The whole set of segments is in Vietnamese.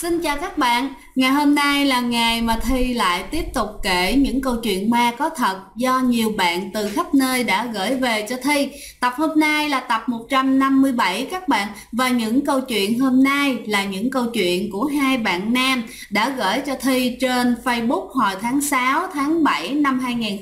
Xin chào các bạn, ngày hôm nay là ngày mà Thi lại tiếp tục kể những câu chuyện ma có thật do nhiều bạn từ khắp nơi đã gửi về cho Thi. Tập hôm nay là tập 157 các bạn, và những câu chuyện hôm nay là những câu chuyện của hai bạn nam đã gửi cho Thi trên Facebook hồi tháng 6, tháng 7 năm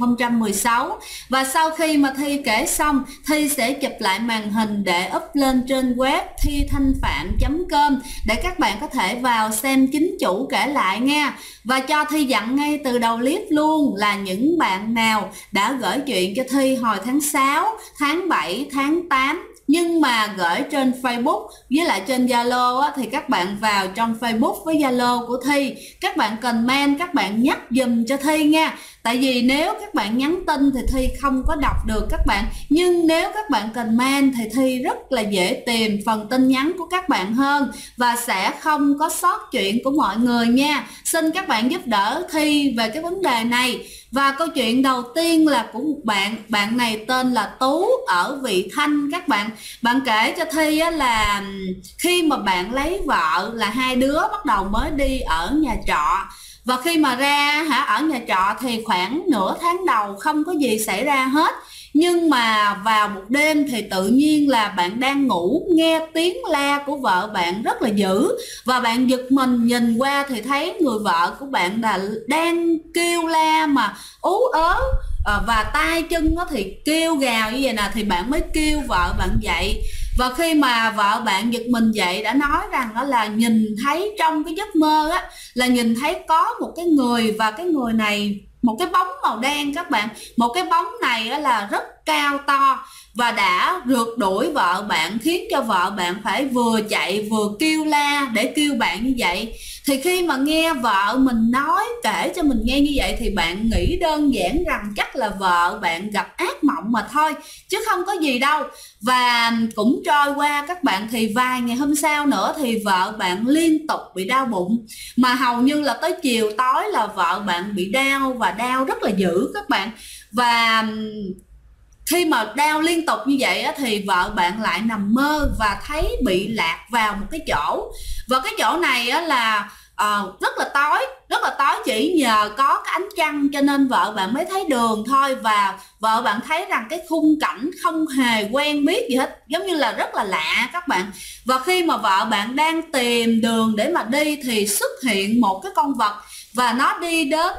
2016. Và sau khi mà Thi kể xong, Thi sẽ chụp lại màn hình để up lên trên web thithanhpham.com để các bạn có thể vào xem chính chủ kể lại nha. Và cho Thi dặn ngay từ đầu clip luôn là những bạn nào đã gửi chuyện cho Thi hồi tháng 6, tháng 7, tháng 8 nhưng mà gửi trên Facebook với lại trên Zalo á, thì các bạn vào trong Facebook với Zalo của Thi, các bạn comment, các bạn nhắc giùm cho Thi nha. Tại vì nếu các bạn nhắn tin thì Thi không có đọc được các bạn, nhưng nếu các bạn comment thì Thi rất là dễ tìm phần tin nhắn của các bạn hơn và sẽ không có sót chuyện của mọi người nha. Xin các bạn giúp đỡ Thi về cái vấn đề này. Và câu chuyện đầu tiên là của một bạn này tên là Tú ở Vị Thanh các bạn. Bạn kể cho Thi á là khi mà bạn lấy vợ là hai đứa bắt đầu mới đi ở nhà trọ. Và khi mà ra ở nhà trọ thì khoảng nửa tháng đầu không có gì xảy ra hết. Nhưng mà vào một đêm thì tự nhiên là bạn đang ngủ, nghe tiếng la của vợ bạn rất là dữ. Và bạn giật mình nhìn qua thì thấy người vợ của bạn là đang kêu la mà ú ớ, và tay chân nó thì kêu gào như vậy nè. Thì bạn mới kêu vợ bạn dậy. Và khi mà vợ bạn giật mình dậy đã nói rằng đó là nhìn thấy trong cái giấc mơ á, là nhìn thấy có một cái người, và cái người này một cái bóng màu đen các bạn. Một cái bóng này á là rất cao to và đã rượt đuổi vợ bạn, khiến cho vợ bạn phải vừa chạy vừa kêu la để kêu bạn như vậy. Thì khi mà nghe vợ mình nói, kể cho mình nghe như vậy thì bạn nghĩ đơn giản rằng chắc là vợ bạn gặp ác mộng mà thôi, chứ không có gì đâu. Và cũng trôi qua các bạn, thì vài ngày hôm sau nữa thì vợ bạn liên tục bị đau bụng, mà hầu như là tới chiều tối là vợ bạn bị đau, và đau rất là dữ các bạn. Và khi mà đau liên tục như vậy á, thì vợ bạn lại nằm mơ và thấy bị lạc vào một cái chỗ. Và cái chỗ này á, là rất là tối, chỉ nhờ có cái ánh trăng cho nên vợ bạn mới thấy đường thôi. Và vợ bạn thấy rằng cái khung cảnh không hề quen biết gì hết, giống như là rất là lạ các bạn. Và khi mà vợ bạn đang tìm đường để mà đi thì xuất hiện một cái con vật, và nó đi đến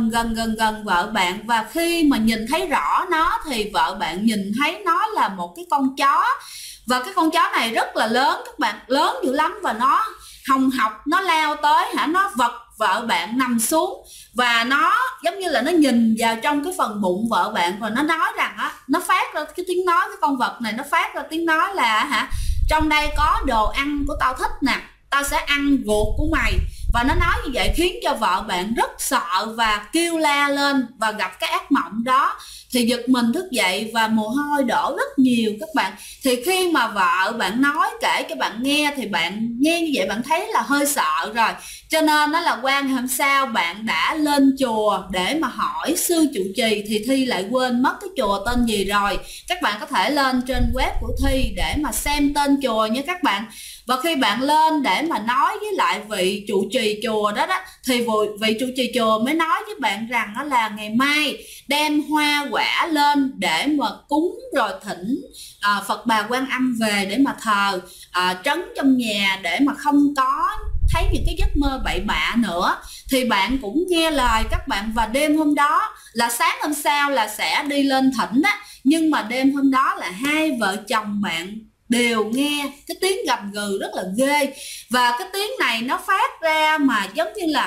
gần vợ bạn. Và khi mà nhìn thấy rõ nó thì vợ bạn nhìn thấy nó là một cái con chó. Và cái con chó này rất là lớn các bạn, lớn dữ lắm. Và nó hồng hộc, nó lao tới nó vật vợ bạn nằm xuống. Và nó giống như là nó nhìn vào trong cái phần bụng vợ bạn, và nó nói rằng á, nó phát ra cái tiếng nói, cái con vật này nó phát ra tiếng nói là trong đây có đồ ăn của tao thích nè, tao sẽ ăn ruột của mày. Và nó nói như vậy khiến cho vợ bạn rất sợ và kêu la lên và gặp cái ác mộng đó. Thì giật mình thức dậy và mồ hôi đổ rất nhiều các bạn. Thì khi mà vợ bạn nói kể cho bạn nghe thì bạn nghe như vậy bạn thấy là hơi sợ rồi. Cho nên đó là qua ngày hôm sau bạn đã lên chùa để mà hỏi sư trụ trì. Thì Thi lại quên mất cái chùa tên gì rồi. Các bạn có thể lên trên web của Thi để mà xem tên chùa nha các bạn. Và khi bạn lên để mà nói với lại vị trụ trì chùa đó thì vị trụ trì chùa mới nói với bạn rằng đó là ngày mai đem hoa quả lên để mà cúng, rồi thỉnh Phật Bà Quan Âm về để mà thờ trấn trong nhà, để mà không có thấy những cái giấc mơ bậy bạ nữa. Thì bạn cũng nghe lời các bạn, và đêm hôm đó là sáng hôm sau là sẽ đi lên thỉnh á. Nhưng mà đêm hôm đó là hai vợ chồng bạn đều nghe cái tiếng gầm gừ rất là ghê. Và cái tiếng này nó phát ra mà giống như là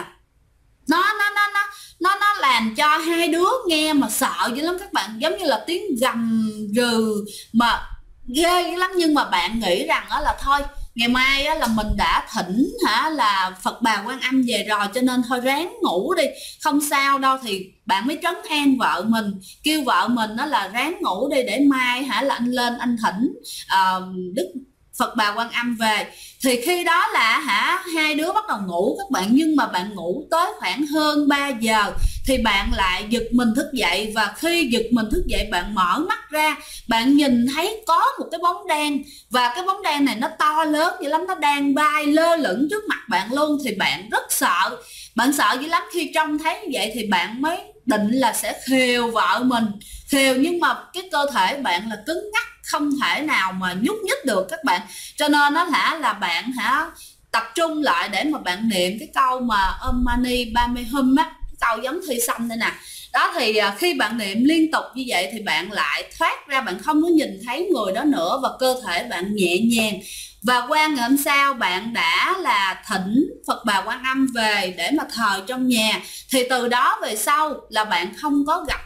nó làm cho hai đứa nghe mà sợ dữ lắm các bạn, giống như là tiếng gầm gừ mà ghê dữ lắm. Nhưng mà bạn nghĩ rằng đó là thôi, ngày mai á, là mình đã thỉnh là Phật Bà Quan Âm về rồi, cho nên thôi ráng ngủ đi, không sao đâu. Thì bạn mới trấn an vợ mình, kêu vợ mình đó là ráng ngủ đi, để mai là anh lên anh thỉnh Đức Phật Bà Quan Âm về. Thì khi đó là hai đứa bắt đầu ngủ các bạn. Nhưng mà bạn ngủ tới khoảng hơn 3 giờ thì bạn lại giật mình thức dậy. Và khi giật mình thức dậy, bạn mở mắt ra, bạn nhìn thấy có một cái bóng đen, và cái bóng đen này nó to lớn dữ lắm, nó đang bay lơ lửng trước mặt bạn luôn. Thì bạn rất sợ, bạn sợ dữ lắm. Khi trông thấy như vậy thì bạn mới định là sẽ khều vợ mình, khều, nhưng mà cái cơ thể bạn là cứng ngắc, không thể nào mà nhúc nhích được các bạn. Cho nên nó là bạn tập trung lại để mà bạn niệm cái câu mà Om Mani Padme Hum á, cái câu giống thi sanh đây nè. Đó thì khi bạn niệm liên tục như vậy thì bạn lại thoát ra, bạn không có nhìn thấy người đó nữa, và cơ thể bạn nhẹ nhàng. Và qua ngày hôm sau bạn đã là thỉnh Phật Bà Quan Âm về để mà thờ trong nhà. Thì từ đó về sau là bạn không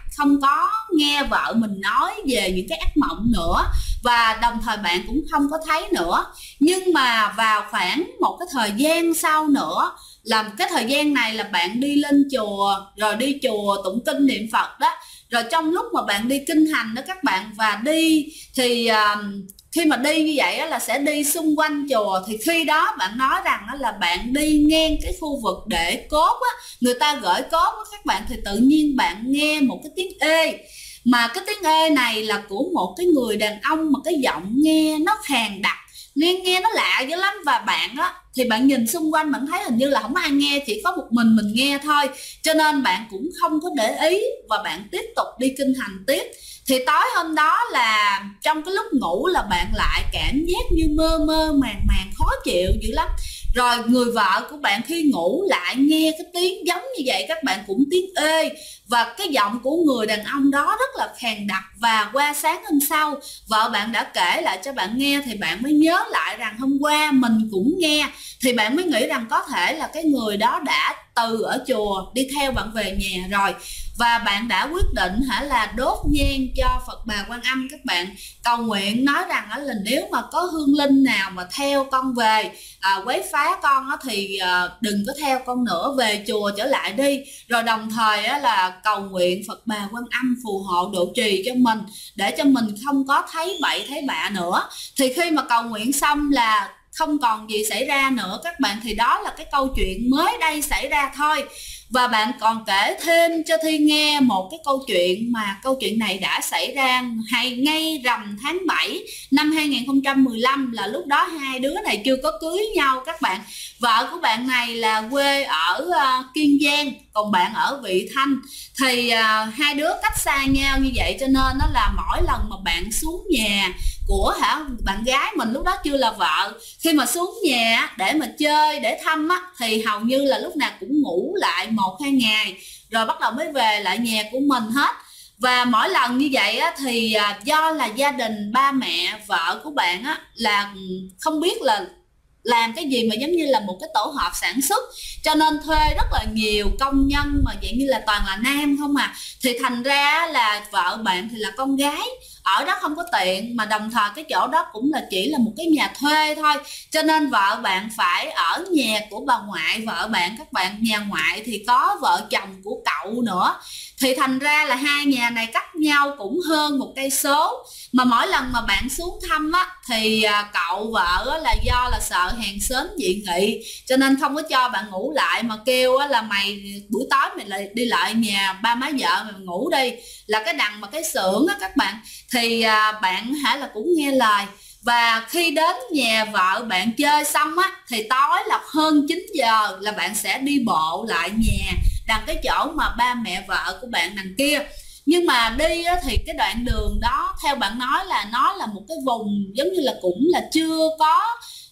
có nghe vợ mình nói về những cái ác mộng nữa, và đồng thời bạn cũng không có thấy nữa. Nhưng mà vào khoảng một cái thời gian sau nữa, là cái thời gian này là bạn đi lên chùa, rồi đi chùa tụng kinh niệm Phật đó, rồi trong lúc mà bạn đi kinh hành đó các bạn, và đi thì khi mà đi như vậy là sẽ đi xung quanh chùa. Thì khi đó bạn nói rằng là bạn đi ngang cái khu vực để cốt á, người ta gửi cốt á các bạn, thì tự nhiên bạn nghe một cái tiếng ê, mà cái tiếng ê này là của một cái người đàn ông, mà cái giọng nghe nó khàn đặc, nghe nó lạ dữ lắm. Và bạn á thì bạn nhìn xung quanh, bạn thấy hình như là không ai nghe, chỉ có một mình nghe thôi, cho nên bạn cũng không có để ý, và bạn tiếp tục đi kinh hành tiếp. Thì tối hôm đó là trong cái lúc ngủ là bạn lại cảm giác như mơ mơ màng màng, khó chịu dữ lắm. Rồi người vợ của bạn khi ngủ lại nghe cái tiếng giống như vậy các bạn, cũng tiếng ê, và cái giọng của người đàn ông đó rất là khàn đặc. Và qua sáng hôm sau vợ bạn đã kể lại cho bạn nghe, thì bạn mới nhớ lại rằng hôm qua mình cũng nghe. Thì bạn mới nghĩ rằng có thể là cái người đó đã từ ở chùa đi theo bạn về nhà rồi. Và bạn đã quyết định là đốt nhang cho Phật Bà Quan Âm các bạn, cầu nguyện nói rằng là nếu mà có hương linh nào mà theo con về quấy phá con thì đừng có theo con nữa, về chùa trở lại đi. Rồi đồng thời là cầu nguyện Phật Bà Quan Âm phù hộ độ trì cho mình, để cho mình không có thấy bậy thấy bạ nữa. Thì khi mà cầu nguyện xong là không còn gì xảy ra nữa các bạn. Thì đó là cái câu chuyện mới đây xảy ra thôi. Và bạn còn kể thêm cho Thi nghe một cái câu chuyện, mà câu chuyện này đã xảy ra ngay rằm tháng 7 năm 2015, là lúc đó hai đứa này chưa có cưới nhau các bạn. Vợ của bạn này là quê ở Kiên Giang, còn bạn ở Vị Thanh. Thì hai đứa cách xa nhau như vậy, cho nên nó là mỗi lần mà bạn xuống nhà của bạn gái mình, lúc đó chưa là vợ, khi mà xuống nhà để mà chơi để thăm á, thì hầu như là lúc nào cũng ngủ lại 1-2 ngày rồi bắt đầu mới về lại nhà của mình hết. Và mỗi lần như vậy á, thì do là gia đình ba mẹ vợ của bạn á, là không biết là làm cái gì mà giống như là một cái tổ hợp sản xuất, cho nên thuê rất là nhiều công nhân mà dạng như là toàn là nam không à. Thì thành ra là vợ bạn thì là con gái, ở đó không có tiện, mà đồng thời cái chỗ đó cũng là chỉ là một cái nhà thuê thôi, cho nên vợ bạn phải ở nhà của bà ngoại vợ bạn các bạn. Nhà ngoại thì có vợ chồng của cậu nữa, thì thành ra là hai nhà này cách nhau cũng hơn 1 cây số. Mà mỗi lần mà bạn xuống thăm á, thì cậu vợ á, là do là sợ hàng xóm dị nghị, cho nên không có cho bạn ngủ lại, mà kêu á, là mày buổi tối mày lại đi lại nhà ba má vợ mày ngủ đi, là cái đằng mà cái xưởng á các bạn. Thì bạn là cũng nghe lời. Và khi đến nhà vợ bạn chơi xong á, thì tối là hơn 9 giờ là bạn sẽ đi bộ lại nhà đằng cái chỗ mà ba mẹ vợ của bạn đằng kia. Nhưng mà đi á, thì cái đoạn đường đó theo bạn nói là nó là một cái vùng giống như là cũng là chưa có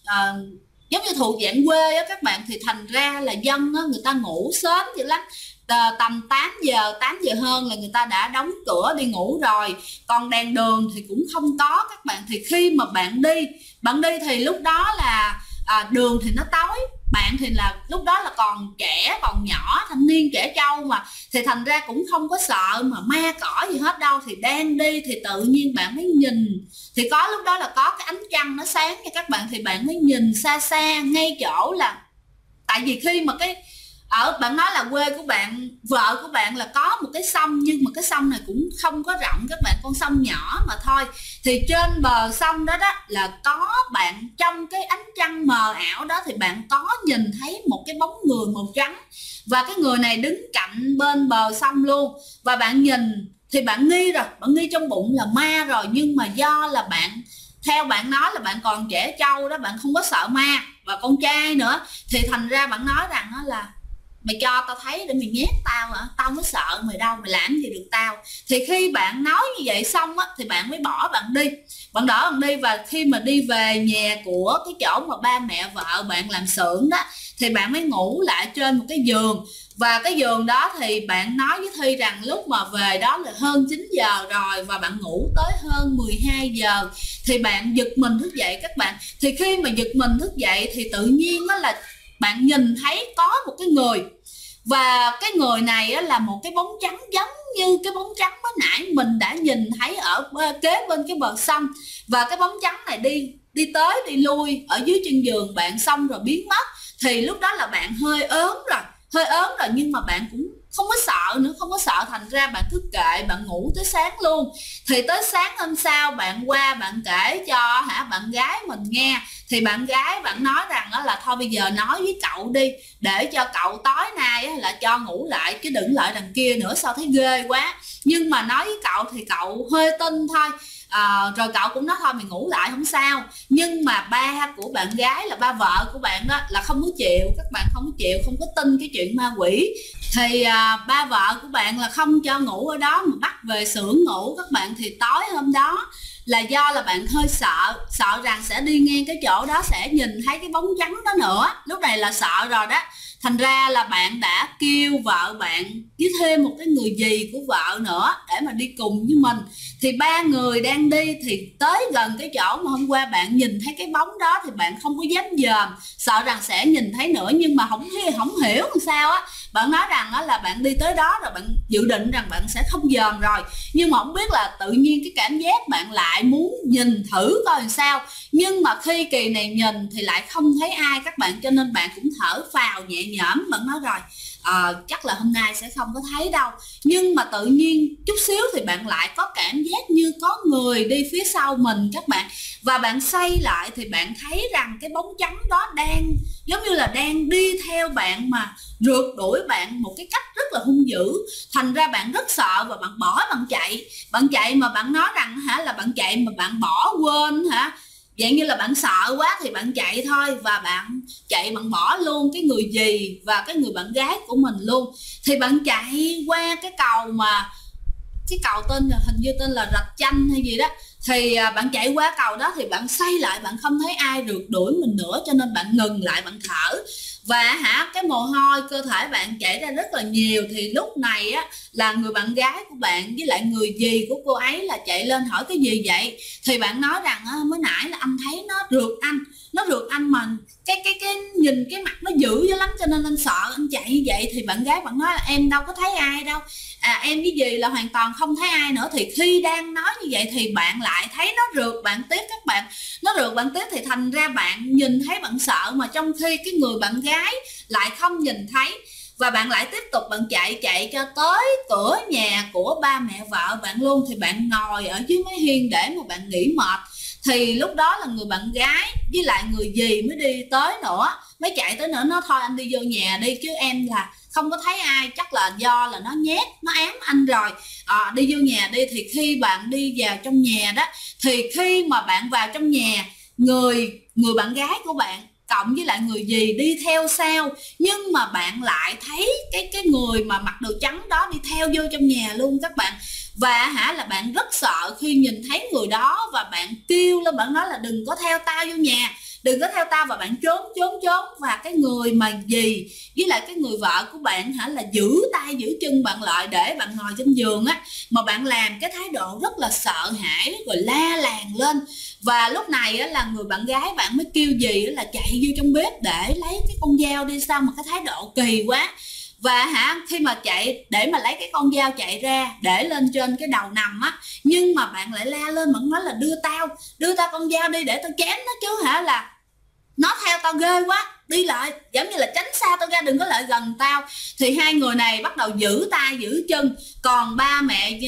giống như thuộc dạng quê á các bạn. Thì thành ra là dân á, người ta ngủ sớm dữ lắm, tầm 8 giờ hơn là người ta đã đóng cửa đi ngủ rồi. Còn đèn đường thì cũng không có các bạn. Thì khi mà bạn đi thì lúc đó là đường thì nó tối, bạn thì là lúc đó là còn trẻ, còn nhỏ, thanh niên trẻ trâu mà, thì thành ra cũng không có sợ mà ma cỏ gì hết đâu. Thì đang đi thì tự nhiên bạn mới nhìn, thì có lúc đó là có cái ánh trăng nó sáng cho các bạn, thì bạn mới nhìn xa xa ngay chỗ là, tại vì khi mà cái bạn nói là quê của bạn, vợ của bạn là có một cái sông, nhưng mà cái sông này cũng không có rộng các bạn, con sông nhỏ mà thôi. Thì trên bờ sông đó đó là có bạn, trong cái ánh trăng mờ ảo đó thì bạn có nhìn thấy một cái bóng người màu trắng, và cái người này đứng cạnh bên bờ sông luôn. Và bạn nhìn thì bạn nghi rồi, bạn nghi trong bụng là ma rồi, nhưng mà do là bạn, theo bạn nói là bạn còn trẻ trâu đó, bạn không có sợ ma và con trai nữa, thì thành ra bạn nói rằng đó là mày cho tao thấy để mày nhét tao hả, tao mới sợ mày đâu, mày làm gì được tao. Thì khi bạn nói như vậy xong á thì bạn mới bỏ bạn đi, bạn đỡ bạn đi. Và khi mà đi về nhà của cái chỗ mà ba mẹ vợ bạn làm xưởng đó, thì bạn mới ngủ lại trên một cái giường. Và cái giường đó thì bạn nói với Thi rằng lúc mà về đó là hơn 9 giờ rồi, và bạn ngủ tới hơn 12 giờ thì bạn giật mình thức dậy các bạn. Thì khi mà giật mình thức dậy thì tự nhiên đó là bạn nhìn thấy có một cái người, và cái người này là một cái bóng trắng giống như cái bóng trắng mới nãy mình đã nhìn thấy ở kế bên cái bờ sông. Và cái bóng trắng này đi tới đi lui ở dưới chân giường bạn, xong rồi biến mất. Thì lúc đó là bạn hơi ớn rồi, nhưng mà bạn cũng không có sợ nữa, không có sợ, thành ra bạn thức kệ, bạn ngủ tới sáng luôn. Thì tới sáng hôm sau bạn qua bạn kể cho bạn gái mình nghe, thì bạn gái bạn nói rằng đó là thôi bây giờ nói với cậu đi, để cho cậu tối nay là cho ngủ lại, chứ đừng lại đằng kia nữa, sao thấy ghê quá. Nhưng mà nói với cậu thì cậu hơi tin thôi. Rồi cậu cũng nói thôi mày ngủ lại không sao. Nhưng mà ba của bạn gái là ba vợ của bạn đó là không có chịu, các bạn không có chịu, không có tin cái chuyện ma quỷ. Thì ba vợ của bạn là không cho ngủ ở đó mà bắt về xưởng ngủ các bạn. Thì tối hôm đó là do là bạn hơi sợ rằng sẽ đi ngang cái chỗ đó sẽ nhìn thấy cái bóng trắng đó nữa, lúc này là sợ rồi đó. Thành ra là bạn đã kêu vợ bạn với thêm một cái người dì của vợ nữa để mà đi cùng với mình. Thì ba người đang đi, thì tới gần cái chỗ mà hôm qua bạn nhìn thấy cái bóng đó thì bạn không có dám dòm, sợ rằng sẽ nhìn thấy nữa. Nhưng mà không hiểu làm sao á, bạn nói rằng là bạn đi tới đó rồi bạn dự định rằng bạn sẽ không dòm rồi, nhưng mà không biết là tự nhiên cái cảm giác bạn lại muốn nhìn thử coi làm sao. Nhưng mà khi kỳ này nhìn thì lại không thấy ai các bạn, cho nên bạn cũng thở phào nhẹ nhõm. Bạn nói rồi chắc là hôm nay sẽ không có thấy đâu. Nhưng mà tự nhiên chút xíu thì bạn lại có cảm giác như có người đi phía sau mình các bạn. Và bạn xoay lại thì bạn thấy rằng cái bóng trắng đó đang giống như là đang đi theo bạn, mà rượt đuổi bạn một cái cách rất là hung dữ. Thành ra bạn rất sợ và bạn bỏ, bạn chạy mà bạn nói rằng là bạn chạy mà bạn bỏ quên dạng như là bạn sợ quá thì bạn chạy thôi, và bạn chạy bạn bỏ luôn cái người dì và cái người bạn gái của mình luôn. Thì bạn chạy qua cái cầu, mà cái cầu tên là hình như tên là Rạch Chanh hay gì đó. Thì bạn chạy qua cầu đó thì bạn xoay lại, bạn không thấy ai rượt đuổi mình nữa, cho nên bạn ngừng lại, bạn thở. Và cái mồ hôi cơ thể bạn chảy ra rất là nhiều. Thì lúc này là người bạn gái của bạn với lại người dì của cô ấy là chạy lên hỏi cái gì vậy. Thì bạn nói rằng mới nãy là anh thấy nó rượt anh mà cái nhìn cái mặt nó dữ dữ lắm, cho nên anh sợ anh chạy như vậy. Thì bạn gái bạn nói là em đâu có thấy ai đâu, em với dì là hoàn toàn không thấy ai nữa. Thì khi đang nói như vậy thì bạn lại thấy nó rượt bạn tiếp các bạn, nó rượt bạn tiếp. Thì thành ra bạn nhìn thấy bạn sợ, mà trong khi cái người bạn gái lại không nhìn thấy. Và bạn lại tiếp tục bạn chạy cho tới cửa nhà của ba mẹ vợ bạn luôn. Thì bạn ngồi ở dưới mái hiên để mà bạn nghỉ mệt. Thì lúc đó là người bạn gái với lại người dì mới đi tới nữa, mới chạy tới nữa. Nó thôi anh đi vô nhà đi, chứ em là không có thấy ai, chắc là do là nó nhát, nó ám anh rồi. Đi vô nhà đi. Thì khi bạn đi vào trong nhà đó, thì khi mà bạn vào trong nhà, người bạn gái của bạn cộng với lại người dì đi theo sau. Nhưng mà bạn lại thấy cái người mà mặc đồ trắng đó đi theo vô trong nhà luôn các bạn. Và là bạn rất sợ khi nhìn thấy người đó, và bạn kêu lên, bạn nói là đừng có theo tao vô nhà, đừng có theo tao. Và bạn trốn. Và cái người mà dì với lại cái người vợ của bạn là giữ tay giữ chân bạn lại để bạn ngồi trên giường mà bạn làm cái thái độ rất là sợ hãi rồi la làng lên. Và lúc này là người bạn gái bạn mới kêu dì là chạy vô trong bếp để lấy cái con dao đi. Sao mà cái thái độ kỳ quá. Và khi mà chạy để mà lấy cái con dao chạy ra để lên trên cái đầu nằm nhưng mà bạn lại la lên, bạn nói là đưa tao con dao đi để tao chém nó chứ là nó theo tao ghê quá, đi lại, giống như là tránh xa tao ra, đừng có lại gần tao. Thì hai người này bắt đầu giữ tay giữ chân. Còn ba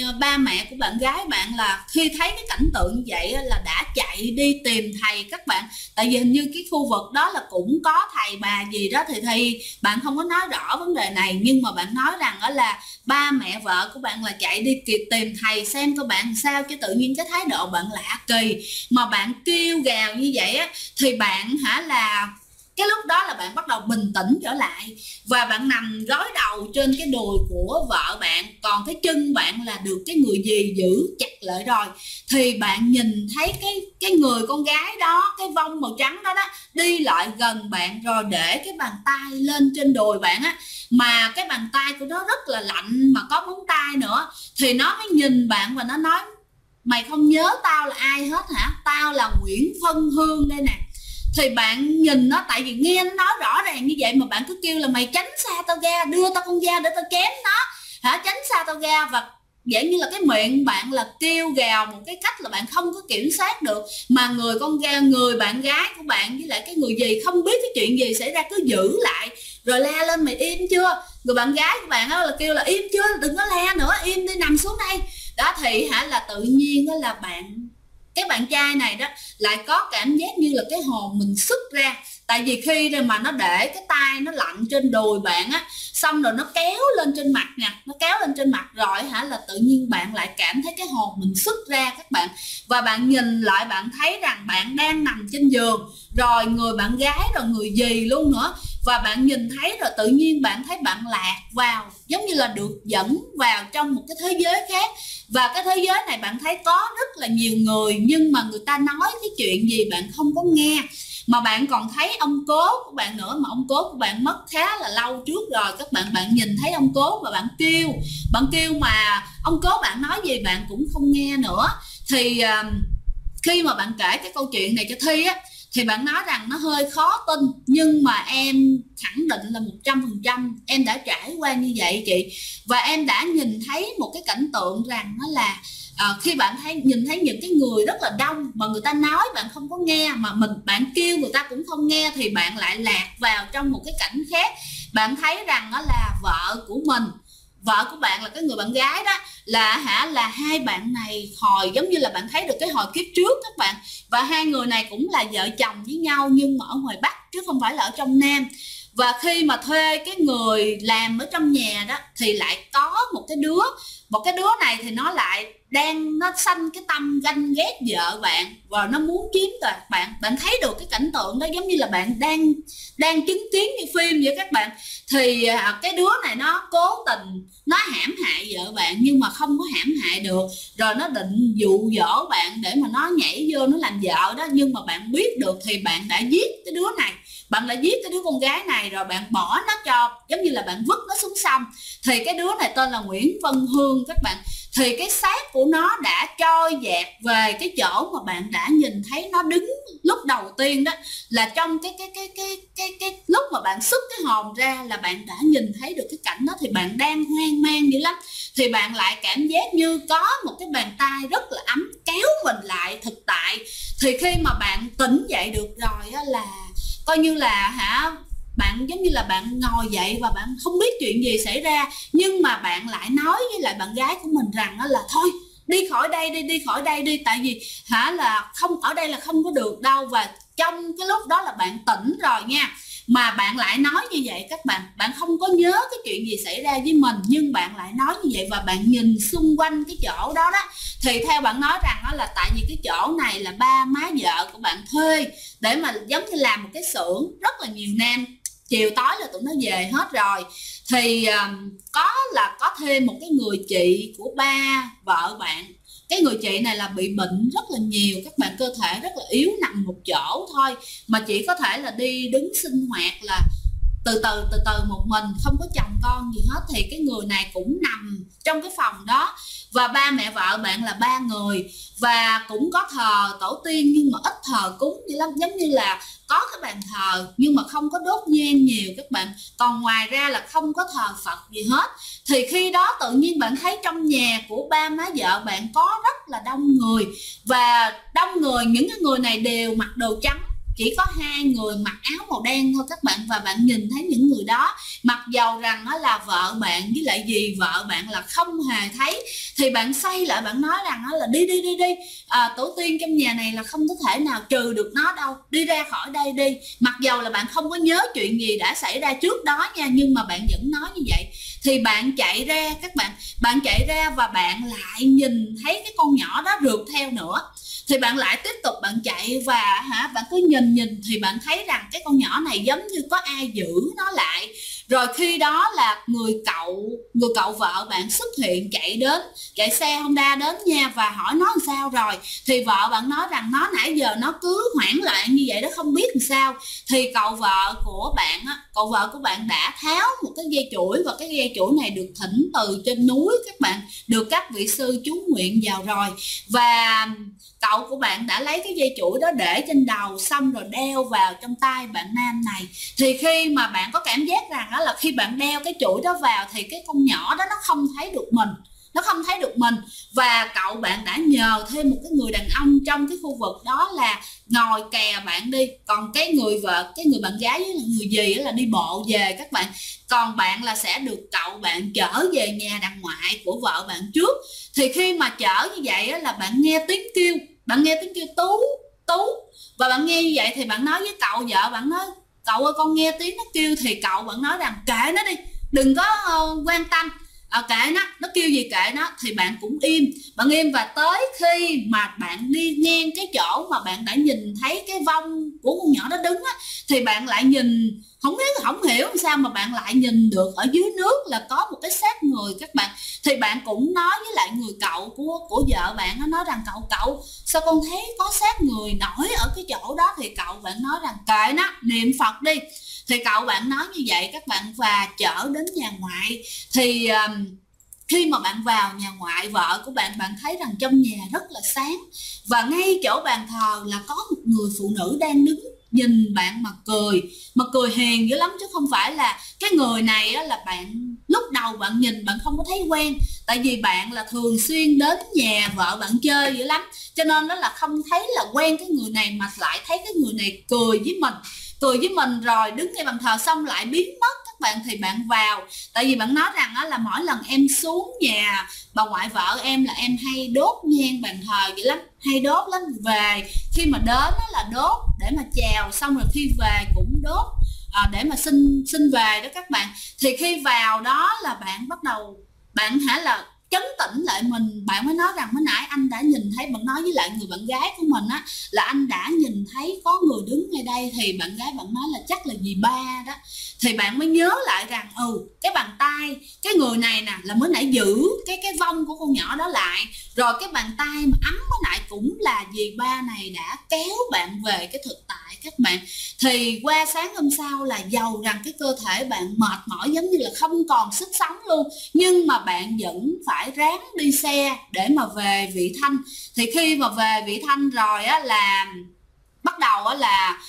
mẹ của bạn gái bạn là khi thấy cái cảnh tượng như vậy là đã chạy đi tìm thầy các bạn. Tại vì hình như cái khu vực đó là cũng có thầy bà gì đó, thì bạn không có nói rõ vấn đề này, nhưng mà bạn nói rằng đó là ba mẹ vợ của bạn là chạy đi kịp tìm thầy xem coi bạn sao, chứ tự nhiên cái thái độ bạn lạ kỳ mà bạn kêu gào như vậy á. Thì bạn là cái lúc đó là bạn bắt đầu bình tĩnh trở lại và bạn nằm gối đầu trên cái đùi của vợ bạn, còn cái chân bạn là được cái người dì giữ chặt lại rồi. Thì bạn nhìn thấy cái người con gái đó, cái vong màu trắng đó đi lại gần bạn rồi để cái bàn tay lên trên đùi bạn á, mà cái bàn tay của nó rất là lạnh mà có móng tay nữa. Thì nó mới nhìn bạn và nó nói: mày không nhớ tao là ai hết hả? Tao là Nguyễn Vân Hương đây nè. Thì bạn nhìn nó, tại vì nghe nó nói rõ ràng như vậy mà bạn cứ kêu là mày tránh xa tao ra, đưa tao con dao để tao chém nó hả, tránh xa tao ra. Và dạng như là cái miệng bạn là kêu gào một cái cách là bạn không có kiểm soát được, mà người bạn gái của bạn với lại cái người gì không biết cái chuyện gì xảy ra cứ giữ lại rồi la lên: mày im chưa? Người bạn gái của bạn đó là kêu là im chưa, đừng có la nữa, im đi, nằm xuống đây đó. Thì là tự nhiên đó là cái bạn trai này đó lại có cảm giác như là cái hồn mình xuất ra. Tại vì khi mà nó để cái tay nó lạnh trên đùi bạn á, xong rồi nó kéo lên trên mặt nè, nó kéo lên trên mặt rồi là tự nhiên bạn lại cảm thấy cái hồn mình xuất ra các bạn. Và bạn nhìn lại bạn thấy rằng bạn đang nằm trên giường, rồi người bạn gái rồi người dì luôn nữa. Và bạn nhìn thấy rồi tự nhiên bạn thấy bạn lạc vào, giống như là được dẫn vào trong một cái thế giới khác. Và cái thế giới này bạn thấy có rất là nhiều người, nhưng mà người ta nói cái chuyện gì bạn không có nghe. Mà bạn còn thấy ông cố của bạn nữa, mà ông cố của bạn mất khá là lâu trước rồi các bạn. Bạn nhìn thấy ông cố và bạn kêu mà ông cố bạn nói gì bạn cũng không nghe nữa. Thì khi mà bạn kể cái câu chuyện này cho Thi á, thì bạn nói rằng nó hơi khó tin, nhưng mà em khẳng định là 100% em đã trải qua như vậy chị. Và em đã nhìn thấy một cái cảnh tượng rằng nó là khi bạn nhìn thấy những cái người rất là đông mà người ta nói bạn không có nghe, mà bạn kêu người ta cũng không nghe, thì bạn lại lạc vào trong một cái cảnh khác. Bạn thấy rằng đó là vợ của bạn là cái người bạn gái đó là hai bạn này hồi giống như là bạn thấy được cái hồi kiếp trước các bạn. Và hai người này cũng là vợ chồng với nhau nhưng mà ở ngoài Bắc chứ không phải là ở trong Nam. Và khi mà thuê cái người làm ở trong nhà đó thì lại có một cái đứa này thì nó lại nó sanh cái tâm ganh ghét vợ bạn và nó muốn chiếm đoạt bạn. Bạn thấy được cái cảnh tượng đó giống như là bạn đang chứng kiến như phim vậy các bạn. Thì cái đứa này nó cố tình nó hãm hại vợ bạn nhưng mà không có hãm hại được, rồi nó định dụ dỗ bạn để mà nó nhảy vô nó làm vợ đó. Nhưng mà bạn biết được thì bạn đã giết cái đứa này, bạn đã giết cái đứa con gái này rồi bạn bỏ nó cho, giống như là bạn vứt nó xuống sông. Thì cái đứa này tên là Nguyễn Vân Hương các bạn. Thì cái xác của nó đã trôi dạt về cái chỗ mà bạn đã nhìn thấy nó đứng lúc đầu tiên đó, là trong cái lúc mà bạn xuất cái hồn ra là bạn đã nhìn thấy được cái cảnh đó. Thì bạn đang hoang mang dữ lắm, thì bạn lại cảm giác như có một cái bàn tay rất là ấm kéo mình lại thực tại. Thì khi mà bạn tỉnh dậy được rồi á, là coi như là bạn giống như là bạn ngồi dậy và bạn không biết chuyện gì xảy ra, nhưng mà bạn lại nói với lại bạn gái của mình rằng là thôi đi khỏi đây đi, tại vì là không ở đây là không có được đâu. Và trong cái lúc đó là bạn tỉnh rồi nha, mà bạn lại nói như vậy các bạn không có nhớ cái chuyện gì xảy ra với mình, nhưng bạn lại nói như vậy. Và bạn nhìn xung quanh cái chỗ đó thì theo bạn nói rằng đó là tại vì cái chỗ này là ba má vợ của bạn thuê để mà giống như làm một cái xưởng, rất là nhiều nam chiều tối là tụi nó về hết rồi. Thì có thêm một cái người chị của ba vợ bạn. Cái người chị này là bị bệnh rất là nhiều các bạn, cơ thể rất là yếu, nằm một chỗ thôi mà chỉ có thể là đi đứng sinh hoạt là từ từ một mình, không có chồng con gì hết. Thì cái người này cũng nằm trong cái phòng đó. Và ba mẹ vợ bạn là ba người và cũng có thờ tổ tiên nhưng mà ít thờ cúng vậy lắm, giống như là có cái bàn thờ nhưng mà không có đốt nhang nhiều các bạn, còn ngoài ra là không có thờ Phật gì hết. Thì khi đó tự nhiên bạn thấy trong nhà của ba má vợ bạn có rất là đông người, và đông người, những cái người này đều mặc đồ trắng chỉ có hai người mặc áo màu đen thôi các bạn, và bạn nhìn thấy những người đó mặc dầu rằng đó là vợ bạn với lại dì vợ bạn là không hề thấy, thì bạn xoay lại bạn nói rằng đó là đi đi đi đi, tổ tiên trong nhà này là không có thể nào trừ được nó đâu, đi ra khỏi đây đi. Mặc dầu là bạn không có nhớ chuyện gì đã xảy ra trước đó nha, nhưng mà bạn vẫn nói như vậy. Thì bạn chạy ra các bạn chạy ra và bạn lại nhìn thấy cái con nhỏ đó rượt theo nữa. Thì bạn lại tiếp tục bạn chạy và bạn cứ nhìn thì bạn thấy rằng cái con nhỏ này giống như có ai giữ nó lại. Rồi khi đó là người cậu vợ bạn xuất hiện, chạy xe Honda đến nha, và hỏi nó làm sao rồi. Thì vợ bạn nói rằng nó nãy giờ nó cứ hoảng loạn như vậy đó, không biết làm sao. Thì cậu vợ của bạn đã tháo một cái dây chuỗi, và cái dây chuỗi này được thỉnh từ trên núi các bạn, được các vị sư chú nguyện vào rồi. Và cậu của bạn đã lấy cái dây chuỗi đó để trên đầu, xong rồi đeo vào trong tay bạn nam này. Thì khi mà bạn có cảm giác rằng đó là khi bạn đeo cái chuỗi đó vào thì cái con nhỏ đó nó không thấy được mình, và cậu bạn đã nhờ thêm một cái người đàn ông trong cái khu vực đó là ngồi kè bạn đi, còn cái người bạn gái với người dì là đi bộ về các bạn. Còn bạn là sẽ được cậu bạn chở về nhà đàng ngoại của vợ bạn trước. Thì khi mà chở như vậy là bạn nghe tiếng kêu tú tú, và bạn nghe như vậy thì bạn nói với cậu vợ, bạn nói cậu ơi con nghe tiếng nó kêu. Thì cậu bạn nói rằng kệ nó đi, đừng có quan tâm, kệ nó kêu gì kệ nó. Thì bạn cũng im, và tới khi mà bạn đi ngang cái chỗ mà bạn đã nhìn thấy cái vong của con nhỏ đó đứng á, thì bạn lại nhìn, không hiểu làm sao mà bạn lại nhìn được ở dưới nước là có một cái xác người các bạn. Thì bạn cũng nói với lại người cậu của vợ bạn, nó nói rằng cậu sao con thấy có xác người nổi ở cái chỗ đó. Thì cậu bạn nói rằng kệ nó, niệm Phật đi. Thì cậu bạn nói như vậy các bạn, và chở đến nhà ngoại. Thì khi mà bạn vào nhà ngoại, vợ của bạn thấy rằng trong nhà rất là sáng, và ngay chỗ bàn thờ là có một người phụ nữ đang đứng nhìn bạn mà cười hiền dữ lắm, chứ không phải là cái người này á, là bạn lúc đầu bạn nhìn bạn không có thấy quen, tại vì bạn là thường xuyên đến nhà vợ bạn chơi dữ lắm, cho nên đó là không thấy là quen cái người này, mà lại thấy cái người này cười với mình rồi đứng ngay bàn thờ xong lại biến mất các bạn. Thì bạn vào, tại vì bạn nói rằng là mỗi lần em xuống nhà bà ngoại vợ em là em hay đốt nhang bàn thờ vậy lắm, hay đốt lắm. Về khi mà đến là đốt để mà chào, xong rồi khi về cũng đốt để mà xin về đó các bạn. Thì khi vào đó là bạn bắt đầu là chấn tĩnh lại mình, bạn mới nói rằng mới nãy anh đã nhìn thấy, bạn nói với lại người bạn gái của mình á, là anh đã nhìn thấy có người đứng ngay đây. Thì bạn gái bạn nói là chắc là dì ba đó. Thì bạn mới nhớ lại rằng cái bàn tay cái người này nè là mới nãy giữ cái vong của con nhỏ đó lại, rồi cái bàn tay mà ấm mới nãy cũng là dì ba này đã kéo bạn về cái thực tại các bạn. Thì qua sáng hôm sau là dầu rằng cái cơ thể bạn mệt mỏi giống như là không còn sức sống luôn, nhưng mà bạn vẫn phải ráng đi xe để mà về Vị Thanh. Thì khi mà về Vị Thanh rồi á, là bắt đầu á là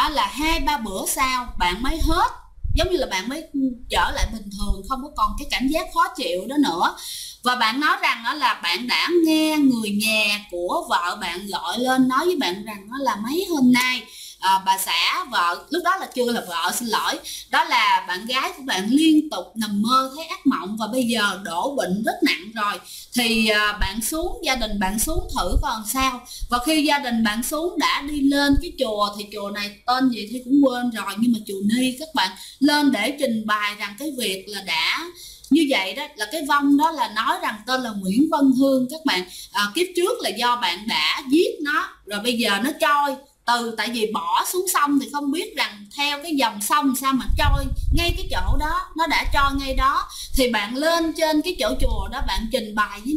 2-3 bữa sau bạn mới hết, giống như là bạn mới trở lại bình thường, không có còn cái cảm giác khó chịu đó nữa. Và bạn nói rằng đó là bạn đã nghe người nhà của vợ bạn gọi lên nói với bạn rằng đó là mấy hôm nay bà xã vợ, lúc đó là chưa là vợ, xin lỗi, đó là bạn gái của bạn liên tục nằm mơ thấy ác mộng, và bây giờ đổ bệnh rất nặng rồi. Thì gia đình bạn xuống thử còn sao. Và khi gia đình bạn xuống đã đi lên cái chùa, thì chùa này tên gì thì cũng quên rồi, nhưng mà chùa Ni các bạn, lên để trình bày rằng cái việc là đã như vậy đó, là cái vong đó là nói rằng tên là Nguyễn Vân Hương các bạn. Kiếp trước là do bạn đã giết nó, rồi bây giờ nó trôi tại vì bỏ xuống sông, thì không biết rằng theo cái dòng sông sao mà trôi ngay cái chỗ đó, nó đã trôi ngay đó. Thì bạn lên trên cái chỗ chùa đó, bạn trình bày với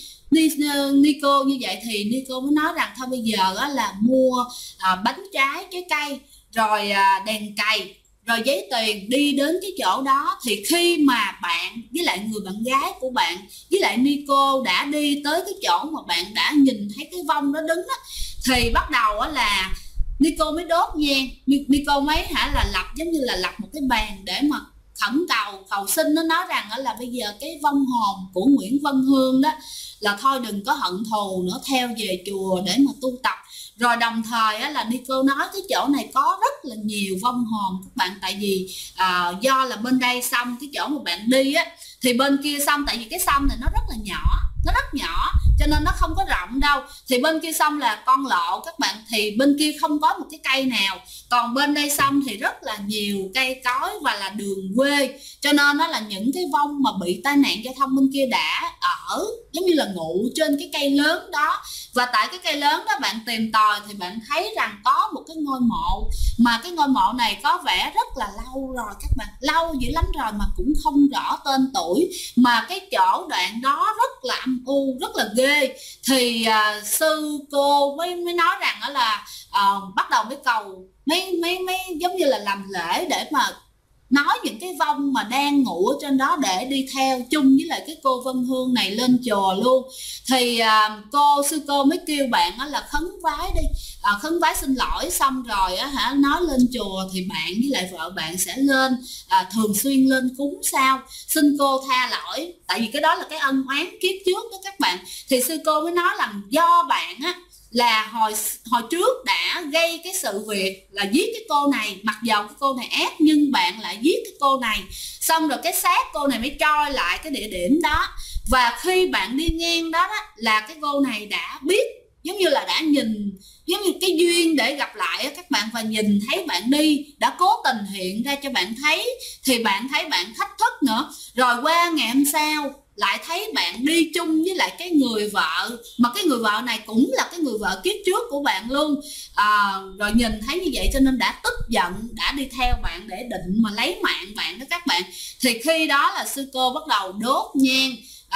Nico như vậy, thì Nico mới nói rằng thôi bây giờ đó là mua bánh trái cây, rồi đèn cày, rồi giấy tiền, đi đến cái chỗ đó. Thì khi mà bạn với lại người bạn gái của bạn với lại Nico đã đi tới cái chỗ mà bạn đã nhìn thấy cái vong đó đứng á, thì bắt đầu là Nico mới đốt nhang, Nico mới là lập giống như là lập một cái bàn để mà khẩn cầu xin, nó nói rằng là bây giờ cái vong hồn của Nguyễn Văn Hương đó là thôi đừng có hận thù nữa, theo về chùa để mà tu tập. Rồi đồng thời á, là Nico nói cái chỗ này có rất là nhiều vong hồn các bạn, tại vì do là bên đây xong cái chỗ mà bạn đi á thì bên kia sông, tại vì cái sông này nó rất là nhỏ, nó rất nhỏ cho nên nó không có rộng đâu, thì bên kia sông là con lộ các bạn, thì bên kia không có một cái cây nào, còn bên đây sông thì rất là nhiều cây cối và là đường quê, cho nên nó là những cái vong mà bị tai nạn giao thông bên kia đã ở giống như là ngủ trên cái cây lớn đó. Và tại cái cây lớn đó bạn tìm tòi thì bạn thấy rằng có một cái ngôi mộ, mà cái ngôi mộ này có vẻ rất là lâu rồi các bạn, lâu dữ lắm rồi mà cũng không rõ tên tuổi, mà cái chỗ đoạn đó rất là âm u, rất là ghê. Thì sư cô mới nói rằng đó là bắt đầu mới cầu mấy giống như là làm lễ để mà nói những cái vong mà đang ngủ ở trên đó để đi theo chung với lại cái cô Vân Hương này lên chùa luôn. Thì sư cô mới kêu bạn là khấn vái đi, khấn vái xin lỗi xong rồi nói lên chùa thì bạn với lại vợ bạn sẽ lên thường xuyên lên cúng sao xin cô tha lỗi, tại vì cái đó là cái ân oán kiếp trước đó các bạn. Thì sư cô mới nói rằng do bạn là hồi trước đã gây cái sự việc là giết cái cô này, mặc dầu cái cô này ác nhưng bạn lại giết cái cô này, xong rồi cái xác cô này mới trôi lại cái địa điểm đó. Và khi bạn đi ngang đó, là cái cô này đã biết, giống như là đã nhìn, giống như cái duyên để gặp lại các bạn, và nhìn thấy bạn đi đã cố tình hiện ra cho bạn thấy, thì bạn thấy bạn thách thức nữa. Rồi qua ngày hôm sau lại thấy bạn đi chung với lại cái người vợ, mà cái người vợ này cũng là cái người vợ kiếp trước của bạn luôn. Rồi nhìn thấy như vậy cho nên đã tức giận, đã đi theo bạn để định mà lấy mạng bạn đó các bạn. Thì khi đó là sư cô bắt đầu đốt nhang,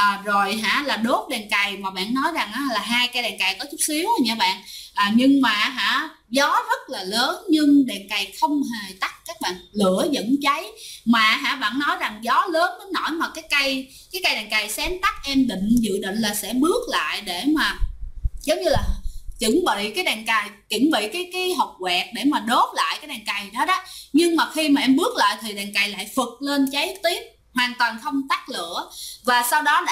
rồi là đốt đèn cày, mà bạn nói rằng là 2 cây đèn cày có chút xíu rồi nha bạn. Nhưng mà gió rất là lớn nhưng đèn cày không hề tắt các bạn, lửa vẫn cháy. Mà bạn nói rằng gió lớn đến nỗi mà cái cây đèn cày xém tắt, em dự định là sẽ bước lại để mà giống như là chuẩn bị cái đèn cày, chuẩn bị cái hộp quẹt để mà đốt lại cái đèn cày đó đó. Nhưng mà khi mà em bước lại thì đèn cày lại phụt lên cháy tiếp, hoàn toàn không tắt lửa. Và sau đó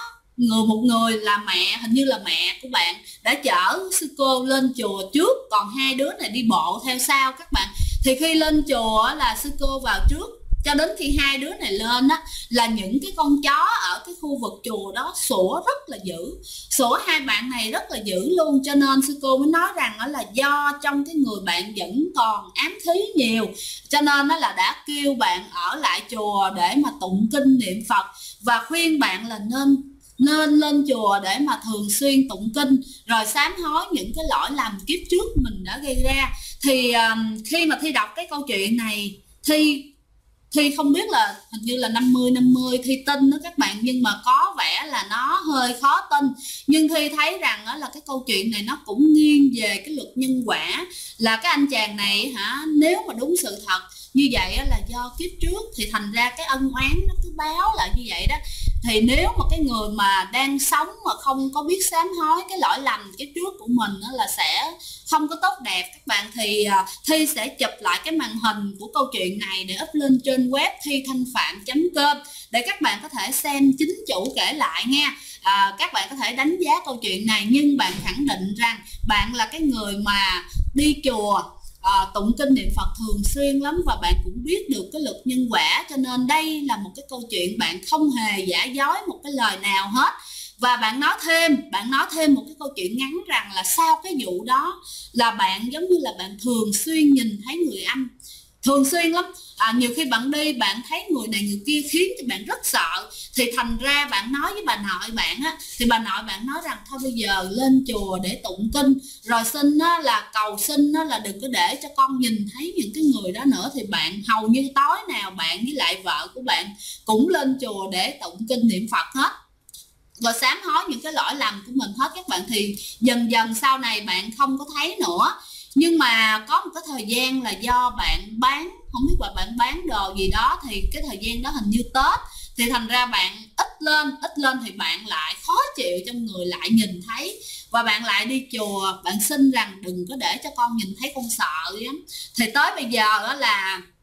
một người là mẹ, hình như là mẹ của bạn, đã chở sư cô lên chùa trước, còn 2 đứa này đi bộ theo sau các bạn. Thì khi lên chùa là sư cô vào trước, cho đến khi 2 đứa này lên là những cái con chó ở cái khu vực chùa đó sủa rất là dữ, sủa 2 bạn này rất là dữ luôn. Cho nên sư cô mới nói rằng là do trong cái người bạn vẫn còn ám khí nhiều, cho nên là đã kêu bạn ở lại chùa để mà tụng kinh niệm Phật, và khuyên bạn là nên lên chùa để mà thường xuyên tụng kinh, rồi sám hối những cái lỗi lầm kiếp trước mình đã gây ra. Thì khi mà Thi đọc cái câu chuyện này, Thi không biết là hình như là 50-50 Thi tin đó các bạn, nhưng mà có vẻ là nó hơi khó tin. Nhưng Thi thấy rằng là cái câu chuyện này nó cũng nghiêng về cái luật nhân quả, là cái anh chàng này nếu mà đúng sự thật như vậy là do kiếp trước, thì thành ra cái ân oán nó cứ báo lại như vậy đó. Thì nếu mà cái người mà đang sống mà không có biết sám hối cái lỗi lầm kiếp trước của mình là sẽ không có tốt đẹp các bạn. Thì Thi sẽ chụp lại cái màn hình của câu chuyện này để up lên trên web thithanhpham.com để các bạn có thể xem chính chủ kể lại nha. Các bạn có thể đánh giá câu chuyện này, nhưng bạn khẳng định rằng bạn là cái người mà đi chùa tụng kinh niệm Phật thường xuyên lắm, và bạn cũng biết được cái luật nhân quả, cho nên đây là một cái câu chuyện bạn không hề giả dối một cái lời nào hết. Và bạn nói thêm một cái câu chuyện ngắn rằng là sau cái vụ đó là bạn giống như là bạn thường xuyên nhìn thấy người âm, thường xuyên lắm. Nhiều khi bạn đi bạn thấy người này người kia khiến cho bạn rất sợ, thì thành ra bạn nói với bà nội bạn thì bà nội bạn nói rằng thôi bây giờ lên chùa để tụng kinh, rồi xin là cầu xin là đừng có để cho con nhìn thấy những cái người đó nữa. Thì bạn hầu như tối nào bạn với lại vợ của bạn cũng lên chùa để tụng kinh niệm Phật hết, rồi sám hối những cái lỗi lầm của mình hết các bạn. Thì dần dần sau này bạn không có thấy nữa. Nhưng mà có một cái thời gian là do bạn bán, không biết là bạn bán đồ gì đó, thì cái thời gian đó hình như Tết, thì thành ra bạn ít lên thì bạn lại khó chịu trong người, lại nhìn thấy, và bạn lại đi chùa bạn xin rằng đừng có để cho con nhìn thấy, con sợ lắm. Thì tới bây giờ đó là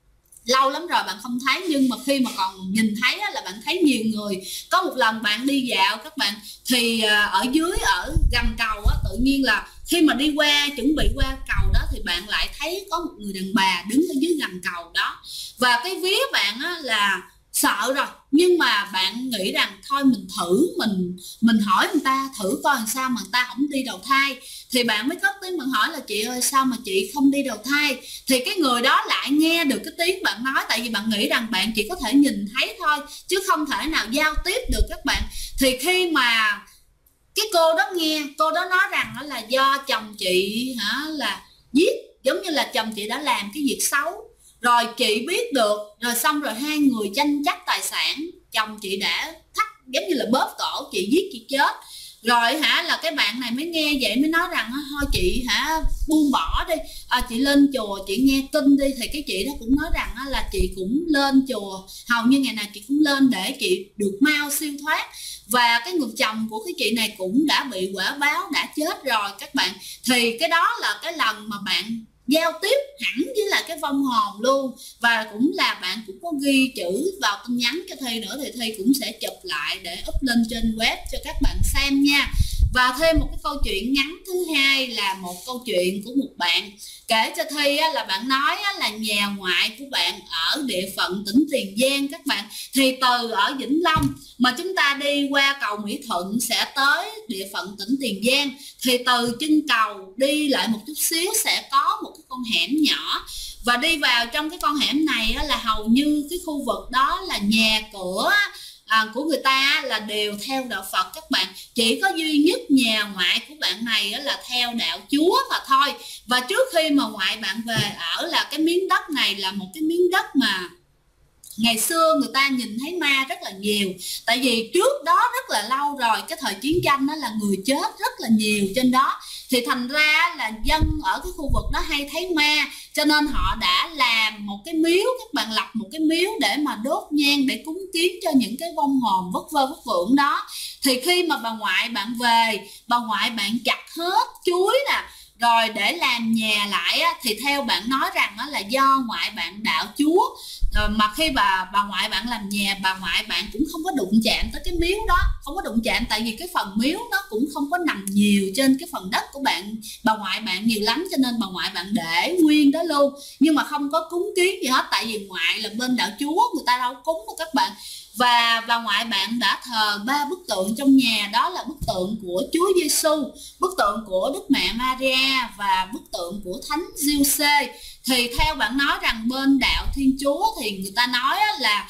lâu lắm rồi bạn không thấy, nhưng mà khi mà còn nhìn thấy á, là bạn thấy nhiều người. Có một lần bạn đi dạo các bạn, thì ở dưới, ở gầm cầu á, tự nhiên là khi mà đi qua, chuẩn bị qua cầu đó, thì bạn lại thấy có một người đàn bà đứng ở dưới gầm cầu đó. Và cái vía bạn á, là sợ rồi, nhưng mà bạn nghĩ rằng thôi mình thử, mình hỏi người ta thử coi làm sao mà người ta không đi đầu thai. Thì bạn mới cất tiếng bạn hỏi là chị ơi sao mà chị không đi đầu thai. Thì cái người đó lại nghe được cái tiếng bạn nói, tại vì bạn nghĩ rằng bạn chỉ có thể nhìn thấy thôi chứ không thể nào giao tiếp được các bạn. Thì khi mà cái cô đó nghe, cô đó nói rằng là do chồng chị là giết, giống như là chồng chị đã làm cái việc xấu, rồi chị biết được, rồi xong rồi hai người tranh chấp tài sản, chồng chị đã thắt, giống như là bóp cổ chị, giết chị chết. Rồi là cái bạn này mới nghe vậy mới nói rằng thôi chị buông bỏ đi, chị lên chùa chị nghe kinh đi. Thì cái chị đó cũng nói rằng là chị cũng lên chùa, hầu như ngày nào chị cũng lên để chị được mau siêu thoát. Và cái người chồng của cái chị này cũng đã bị quả báo, đã chết rồi các bạn. Thì cái đó là cái lần mà bạn giao tiếp hẳn với lại cái vong hồn luôn. Và cũng là bạn cũng có ghi chữ vào tin nhắn cho Thi nữa, thì Thi cũng sẽ chụp lại để up lên trên web cho các bạn xem nha. Và thêm một cái câu chuyện ngắn thứ hai là một câu chuyện của một bạn kể cho Thi là bạn nói là nhà ngoại của bạn ở địa phận tỉnh Tiền Giang các bạn. Thì từ ở Vĩnh Long mà chúng ta đi qua cầu Mỹ Thuận sẽ tới địa phận tỉnh Tiền Giang. Thì từ chân cầu đi lại một chút xíu sẽ có một cái con hẻm nhỏ, và đi vào trong cái con hẻm này là hầu như cái khu vực đó là nhà cửa của người ta là đều theo đạo Phật các bạn. Chỉ có duy nhất nhà ngoại của bạn này là theo đạo Chúa mà thôi. Và trước khi mà ngoại bạn về ở là cái miếng đất này là một cái miếng đất mà ngày xưa người ta nhìn thấy ma rất là nhiều. Tại vì trước đó rất là lâu rồi, cái thời chiến tranh đó là người chết rất là nhiều trên đó. Thì thành ra là dân ở cái khu vực đó hay thấy ma, cho nên họ đã làm một cái miếu, các bạn lập một cái miếu để mà đốt nhang để cúng kiến cho những cái vong hồn vất vơ vất vưởng đó. Thì khi mà bà ngoại bạn về, bà ngoại bạn chặt hết chuối nè, rồi để làm nhà lại thì theo bạn nói rằng là do ngoại bạn đạo Chúa. Rồi mà khi bà ngoại bạn làm nhà, bà ngoại bạn cũng không có đụng chạm tới cái miếu đó, không có đụng chạm, tại vì cái phần miếu nó cũng không có nằm nhiều trên cái phần đất của bạn, bà ngoại bạn nhiều lắm, cho nên bà ngoại bạn để nguyên đó luôn, nhưng mà không có cúng kiến gì hết, tại vì ngoại là bên đạo Chúa, người ta đâu cúng đâu các bạn. Và bà ngoại bạn đã thờ 3 bức tượng trong nhà, đó là bức tượng của Chúa Giêsu, bức tượng của Đức Mẹ Maria và bức tượng của Thánh Giuse. Thì theo bạn nói rằng bên đạo Thiên Chúa thì người ta nói là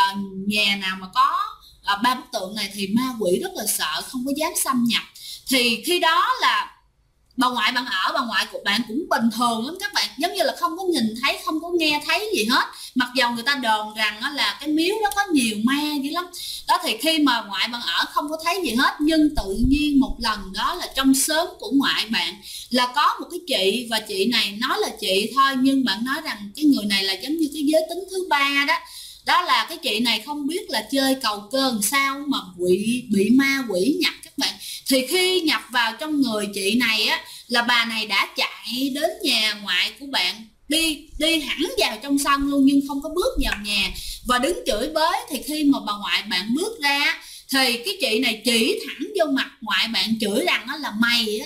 nhà nào mà có 3 bức tượng này thì ma quỷ rất là sợ, không có dám xâm nhập. Thì khi đó là bà ngoại bạn ở, bà ngoại của bạn cũng bình thường lắm các bạn, giống như là không có nhìn thấy, không có nghe thấy gì hết, mặc dầu người ta đồn rằng là cái miếu đó có nhiều ma dữ lắm đó. Thì khi mà ngoại bạn ở không có thấy gì hết, nhưng tự nhiên một lần đó là trong xóm của ngoại bạn là có một cái chị, và chị này nói là chị thôi, nhưng bạn nói rằng cái người này là giống như cái giới tính thứ ba đó. Đó là cái chị này không biết là chơi cầu cơ làm sao mà bị ma quỷ nhập các bạn. Thì khi nhập vào trong người chị này là bà này đã chạy đến nhà ngoại của bạn, đi hẳn vào trong sân luôn, nhưng không có bước vào nhà, và đứng chửi bới. Thì khi mà bà ngoại bạn bước ra thì cái chị này chỉ thẳng vô mặt ngoại bạn, chửi rằng là mày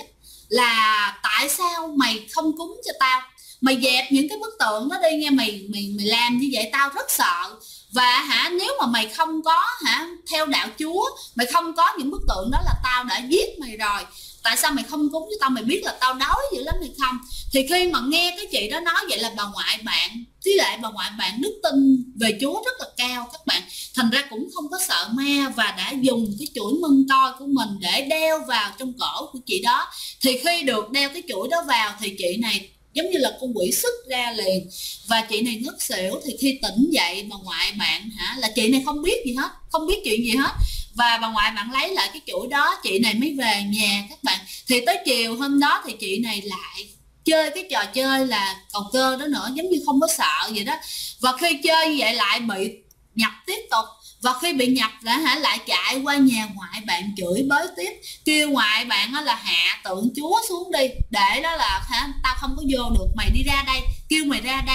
là tại sao mày không cúng cho tao, mày dẹp những cái bức tượng đó đi nghe, mày làm như vậy tao rất sợ. Và nếu mà mày không có theo đạo Chúa, mày không có những bức tượng đó là tao đã giết mày rồi, tại sao mày không cúng cho tao, mày biết là tao đói dữ lắm hay không. Thì khi mà nghe cái chị đó nói vậy là bà ngoại bạn, với lại bà ngoại bạn đức tin về Chúa rất là cao các bạn, thành ra cũng không có sợ ma, và đã dùng cái chuỗi mân toi của mình để đeo vào trong cổ của chị đó. Thì khi được đeo cái chuỗi đó vào thì chị này giống như là con quỷ xuất ra liền, và chị này ngất xỉu. Thì khi tỉnh dậy bà ngoại bạn là chị này không biết gì hết, không biết chuyện gì hết, và bà ngoại bạn lấy lại cái chuỗi đó, chị này mới về nhà các bạn. Thì tới chiều hôm đó thì chị này lại chơi cái trò chơi là cầu cơ đó nữa, giống như không có sợ vậy đó. Và khi chơi như vậy lại bị nhập tiếp tục, và khi bị nhập lại chạy qua nhà ngoại bạn chửi bới tiếp, kêu ngoại bạn là hạ tượng Chúa xuống đi, để đó là tao không có vô được, mày đi ra đây, kêu mày ra đây.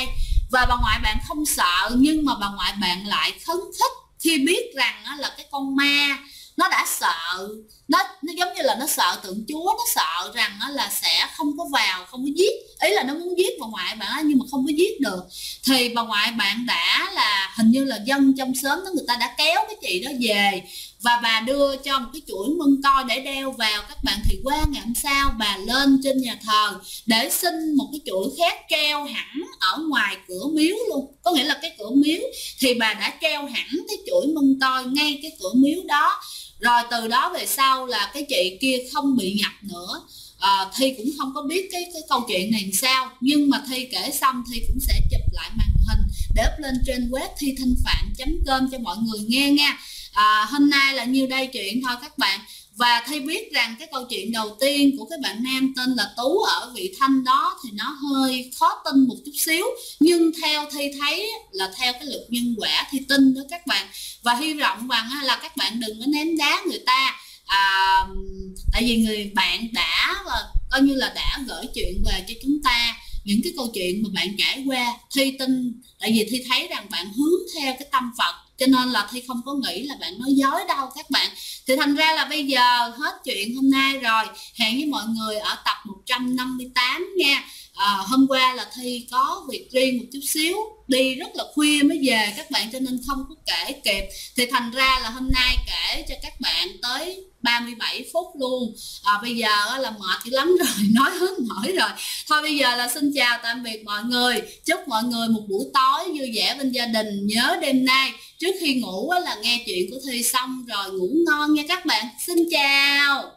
Và bà ngoại bạn không sợ, nhưng mà bà ngoại bạn lại phấn khích khi biết rằng là cái con ma nó đã sợ, nó giống như là nó sợ tượng Chúa, nó sợ rằng là sẽ không có vào, không có giết, ý là nó muốn giết bà ngoại bạn nhưng mà không có giết được. Thì bà ngoại bạn đã là hình như là dân trong xóm đó, người ta đã kéo cái chị đó về và bà đưa cho một cái chuỗi mân coi để đeo vào các bạn. Thì qua ngày hôm sau bà lên trên nhà thờ để xin một cái chuỗi khác treo hẳn ở ngoài cửa miếu luôn, có nghĩa là cái cửa miếu thì bà đã treo hẳn cái chuỗi mân coi ngay cái cửa miếu đó. Rồi từ đó về sau là cái chị kia không bị nhập nữa. Thi cũng không có biết cái câu chuyện này làm sao, nhưng mà Thi kể xong Thi cũng sẽ chụp lại màn hình để up lên trên web thithanhphạn.com cho mọi người nghe nha. Hôm nay là nhiêu đây chuyện thôi các bạn. Và Thi biết rằng cái câu chuyện đầu tiên của cái bạn nam tên là Tú ở Vị Thanh đó thì nó hơi khó tin một chút xíu, nhưng theo Thi thấy là theo cái luật nhân quả Thi tin đó các bạn. Và hy vọng rằng là các bạn đừng có ném đá người ta, tại vì người bạn đã coi như là đã gửi chuyện về cho chúng ta, những cái câu chuyện mà bạn trải qua. Thi tin, tại vì Thi thấy rằng bạn hướng theo cái tâm Phật, cho nên là Thi không có nghĩ là bạn nói dối đâu các bạn. Thì thành ra là bây giờ hết chuyện hôm nay rồi, hẹn với mọi người ở tập 158 nha. Hôm qua là Thi có việc riêng một chút xíu, đi rất là khuya mới về các bạn, cho nên không có kể kịp. Thì thành ra là hôm nay kể cho các bạn tới 37 phút luôn. Bây giờ là mệt dữ lắm rồi, nói hết nổi rồi. Thôi bây giờ là xin chào tạm biệt mọi người, chúc mọi người một buổi tối vui vẻ bên gia đình. Nhớ đêm nay trước khi ngủ là nghe chuyện của Thi xong rồi ngủ ngon nha các bạn. Xin chào.